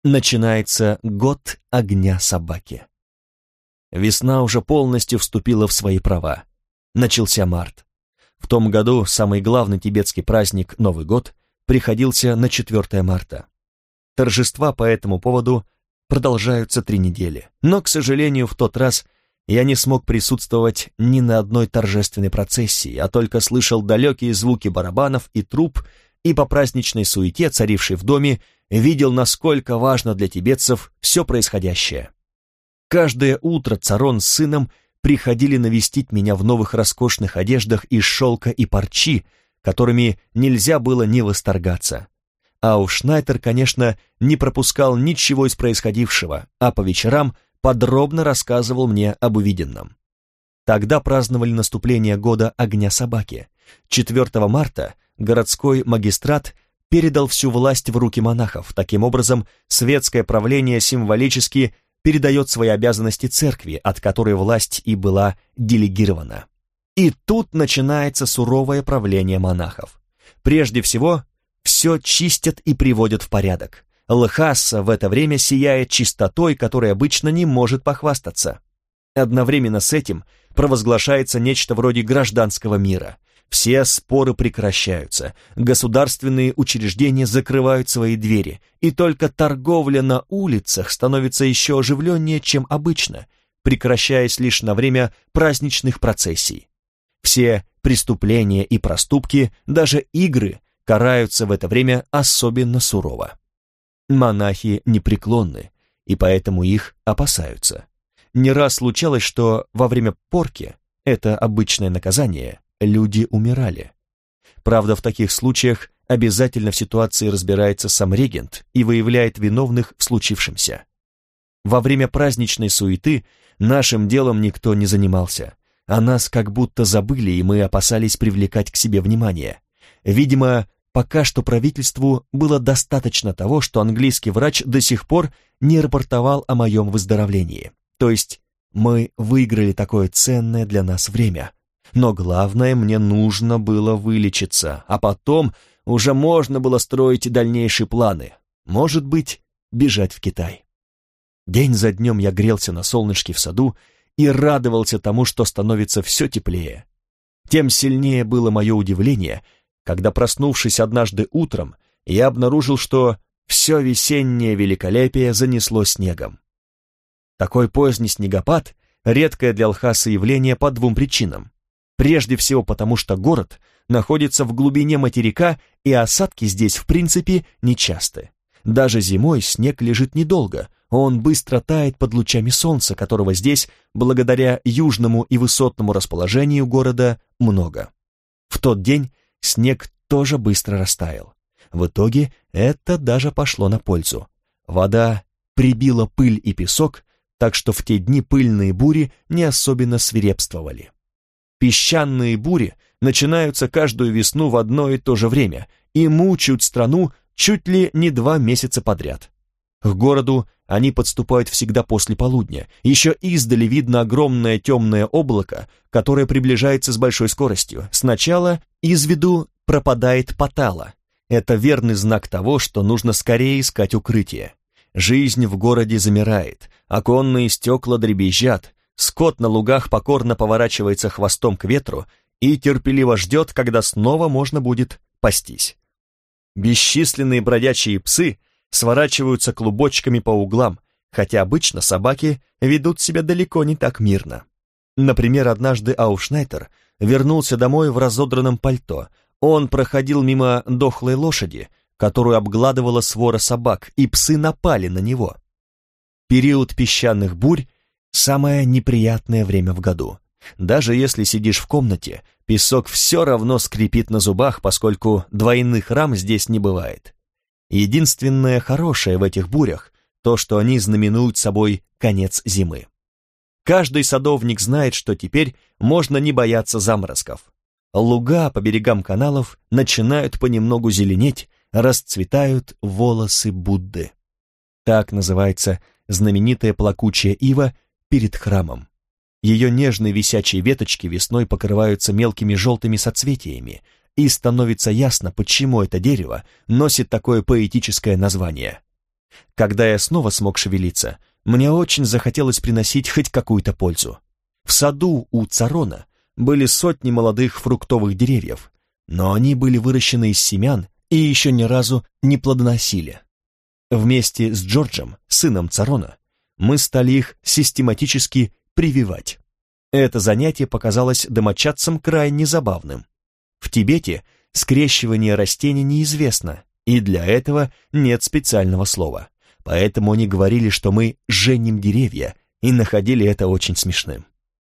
начинается год огня собаки. Весна уже полностью вступила в свои права. Начался март. В том году самый главный тибетский праздник Новый год приходился на 4 марта. Торжества по этому поводу продолжаются 3 недели, но, к сожалению, в тот раз я не смог присутствовать ни на одной торжественной процессии, а только слышал далекие звуки барабанов и труб, и по праздничной суете, царившей в доме, видел, насколько важно для тибетцев все происходящее. Каждое утро Царон с сыном приходили навестить меня в новых роскошных одеждах из шелка и парчи, которыми нельзя было не восторгаться. А уж Шнайтер, конечно, не пропускал ничего из происходившего, а по вечерам подробно рассказывал мне об увиденном. Тогда праздновали наступление года огня собаки. 4 марта городской магистрат передал всю власть в руки монахов. Таким образом, светское правление символически передает свои обязанности церкви, от которой власть и была делегирована. И тут начинается суровое правление монахов. Прежде всего, все чистят и приводят в порядок. Лхаса в это время сияет чистотой, которой обычно не может похвастаться. Одновременно с этим провозглашается нечто вроде гражданского мира. Все споры прекращаются, государственные учреждения закрывают свои двери, и только торговля на улицах становится еще оживленнее, чем обычно, прекращаясь лишь на время праздничных процессий. Все преступления и проступки, даже игры, караются в это время особенно сурово. Монахи непреклонны, и поэтому их опасаются. Не раз случалось, что во время порки, это обычное наказание, люди умирали. Правда, в таких случаях обязательно в ситуации разбирается сам регент и выявляет виновных в случившемся. Во время праздничной суеты нашим делом никто не занимался. О нас как будто забыли, и мы опасались привлекать к себе внимание. Видимо, пока что правительству было достаточно того, что английский врач до сих пор не рапортовал о моем выздоровлении. То есть мы выиграли такое ценное для нас время. Но главное, мне нужно было вылечиться, а потом уже можно было строить дальнейшие планы. Может быть, бежать в Китай. День за днем я грелся на солнышке в саду и радовался тому, что становится все теплее. Тем сильнее было мое удивление, когда, проснувшись однажды утром, я обнаружил, что все весеннее великолепие занесло снегом. Такой поздний снегопад — редкое для Лхасы явление по 2 причинам. Прежде всего потому, что город находится в глубине материка, и осадки здесь в принципе нечасты. Даже зимой снег лежит недолго, он быстро тает под лучами солнца, которого здесь, благодаря южному и высотному расположению города, много. В тот день снег тоже быстро растаял. В итоге это даже пошло на пользу. Вода прибила пыль и песок, так что в те дни пыльные бури не особенно свирепствовали. Песчаные бури начинаются каждую весну в одно и то же время и мучают страну чуть ли не 2 месяца подряд. К городу они подступают всегда после полудня. Еще издали видно огромное темное облако, которое приближается с большой скоростью. Сначала из виду пропадает Патала. Это верный знак того, что нужно скорее искать укрытие. Жизнь в городе замирает, оконные стекла дребезжат, скот на лугах покорно поворачивается хвостом к ветру и терпеливо ждет, когда снова можно будет пастись. Бесчисленные бродячие псы сворачиваются клубочками по углам, хотя обычно собаки ведут себя далеко не так мирно. Например, однажды Аушнайтер вернулся домой в разодранном пальто. Он проходил мимо дохлой лошади, которую обгладывала свора собак, и псы напали на него. Период песчаных бурь — самое неприятное время в году. Даже если сидишь в комнате, песок все равно скрипит на зубах, поскольку двойных рам здесь не бывает. Единственное хорошее в этих бурях — то, что они знаменуют собой конец зимы. Каждый садовник знает, что теперь можно не бояться заморозков. Луга по берегам каналов начинают понемногу зеленеть, расцветают волосы Будды. Так называется знаменитая плакучая ива перед храмом. Ее нежные висячие веточки весной покрываются мелкими желтыми соцветиями, и становится ясно, почему это дерево носит такое поэтическое название. Когда я снова смог шевелиться, мне очень захотелось приносить хоть какую-то пользу. В саду у Царона были сотни молодых фруктовых деревьев, но они были выращены из семян и еще ни разу не плодоносили. Вместе с Джорджем, сыном Царона, мы стали их систематически прививать. Это занятие показалось домочадцам крайне забавным. В Тибете скрещивание растений неизвестно, и для этого нет специального слова. Поэтому они говорили, что мы женим деревья, и находили это очень смешным.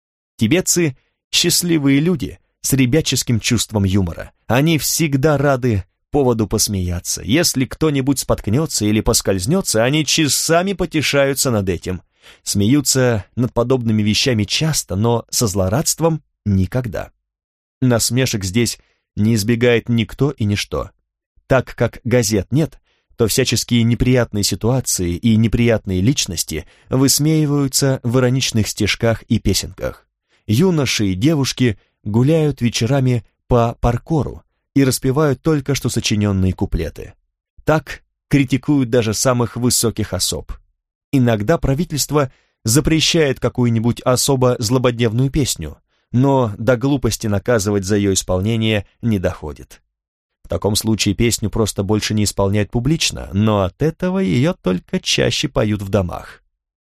Тибетцы – счастливые люди с ребяческим чувством юмора. Они всегда рады поводу посмеяться. Если кто-нибудь споткнется или поскользнется, они часами потешаются над этим. Смеются над подобными вещами часто, но со злорадством никогда. Насмешек здесь не избегает никто и ничто. Так как газет нет, то всяческие неприятные ситуации и неприятные личности высмеиваются в ироничных стишках и песенках. Юноши и девушки гуляют вечерами по паркору и распевают только что сочиненные куплеты. Так критикуют даже самых высоких особ. Иногда правительство запрещает какую-нибудь особо злободневную песню, но до глупости наказывать за ее исполнение не доходит. В таком случае песню просто больше не исполняют публично, но от этого ее только чаще поют в домах.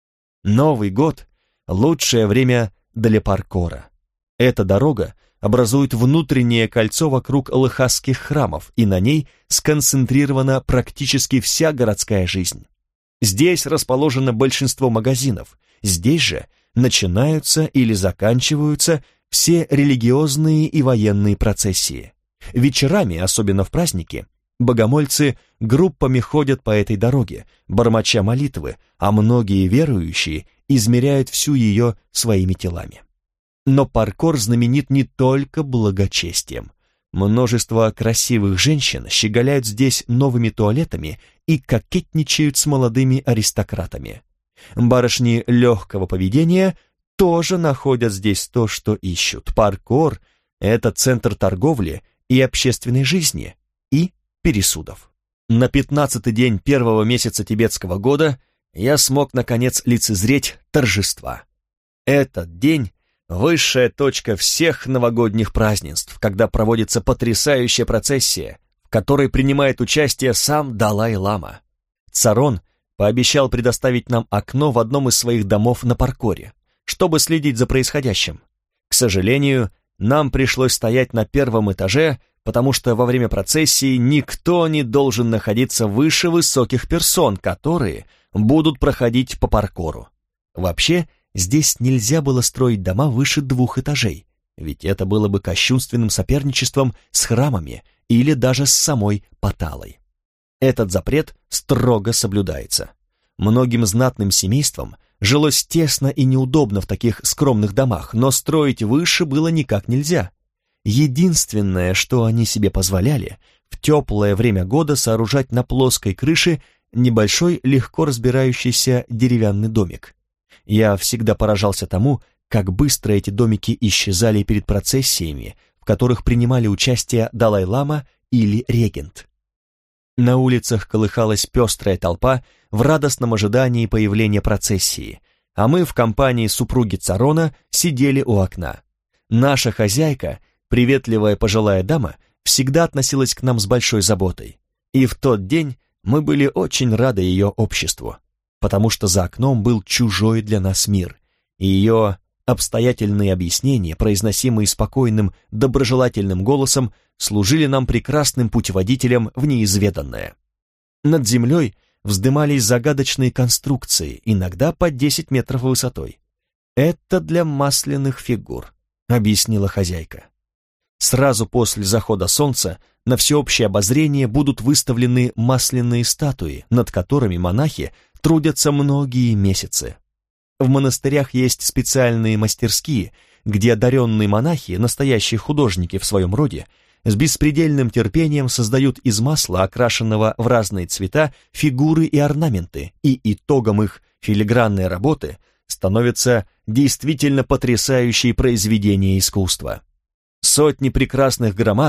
Новый год – лучшее время для паркора. Эта дорога образует внутреннее кольцо вокруг лхасских храмов, и на ней сконцентрирована практически вся городская жизнь. Здесь расположено большинство магазинов, здесь же начинаются или заканчиваются все религиозные и военные процессии. Вечерами, особенно в праздники, богомольцы группами ходят по этой дороге, бормоча молитвы, а многие верующие измеряют всю ее своими телами. Но паркор знаменит не только благочестием. Множество красивых женщин щеголяют здесь новыми туалетами и кокетничают с молодыми аристократами. Барышни легкого поведения тоже находят здесь то, что ищут. Паркор – это центр торговли и общественной жизни, и пересудов. На 15-й день первого месяца тибетского года я смог, наконец, лицезреть торжества. Этот день – высшая точка всех новогодних празднеств, когда проводится потрясающая процессия, в которой принимает участие сам Далай-лама. Царон пообещал предоставить нам окно в одном из своих домов на паркоре, чтобы следить за происходящим. К сожалению, нам пришлось стоять на первом этаже, потому что во время процессии никто не должен находиться выше высоких персон, которые будут проходить по паркору. Вообще, здесь нельзя было строить дома выше 2 этажей, ведь это было бы кощунственным соперничеством с храмами или даже с самой Паталой. Этот запрет строго соблюдается. Многим знатным семействам жилось тесно и неудобно в таких скромных домах, но строить выше было никак нельзя. Единственное, что они себе позволяли, в теплое время года сооружать на плоской крыше небольшой, легко разбирающийся деревянный домик. Я всегда поражался тому, как быстро эти домики исчезали перед процессиями, в которых принимали участие Далай-лама или регент. На улицах колыхалась пестрая толпа в радостном ожидании появления процессии, а мы в компании супруги Царона сидели у окна. Наша хозяйка, приветливая пожилая дама, всегда относилась к нам с большой заботой, и в тот день мы были очень рады ее обществу, потому что за окном был чужой для нас мир, и ее обстоятельные объяснения, произносимые спокойным, доброжелательным голосом, служили нам прекрасным путеводителем в неизведанное. Над землей вздымались загадочные конструкции, иногда по 10 метров высотой. «Это для масляных фигур», — объяснила хозяйка. Сразу после захода солнца на всеобщее обозрение будут выставлены масляные статуи, над которыми монахи трудятся многие месяцы. В монастырях есть специальные мастерские, где одаренные монахи, настоящие художники в своем роде, с беспредельным терпением создают из масла, окрашенного в разные цвета, фигуры и орнаменты, и итогом их филигранной работы становятся действительно потрясающие произведения искусства. Сотни прекрасных громад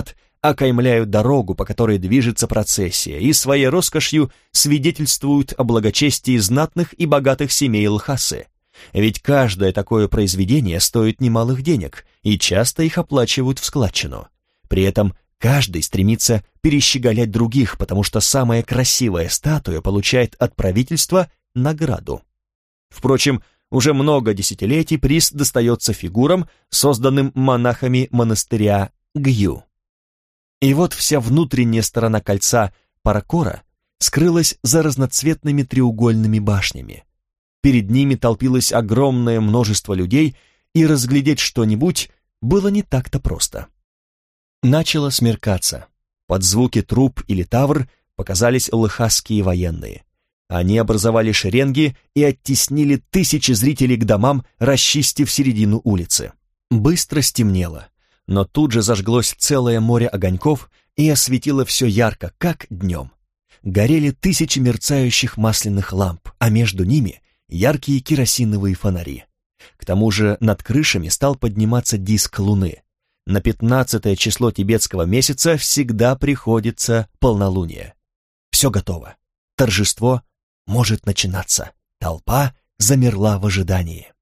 окаймляют дорогу, по которой движется процессия, и своей роскошью свидетельствуют о благочестии знатных и богатых семей Лхасы. Ведь каждое такое произведение стоит немалых денег, и часто их оплачивают в складчину. При этом каждый стремится перещеголять других, потому что самая красивая статуя получает от правительства награду. Впрочем, уже много десятилетий приз достается фигурам, созданным монахами монастыря Гью. И вот вся внутренняя сторона кольца Паракора скрылась за разноцветными треугольными башнями. Перед ними толпилось огромное множество людей, и разглядеть что-нибудь было не так-то просто. Начало смеркаться. Под звуки труб или тавр показались лхасские военные. Они образовали шеренги и оттеснили тысячи зрителей к домам, расчистив середину улицы. Быстро стемнело, но тут же зажглось целое море огоньков и осветило все ярко, как днем. Горели тысячи мерцающих масляных ламп, а между ними яркие керосиновые фонари. К тому же над крышами стал подниматься диск луны. На 15 число тибетского месяца всегда приходится полнолуние. Все готово. Торжество может начинаться. Толпа замерла в ожидании.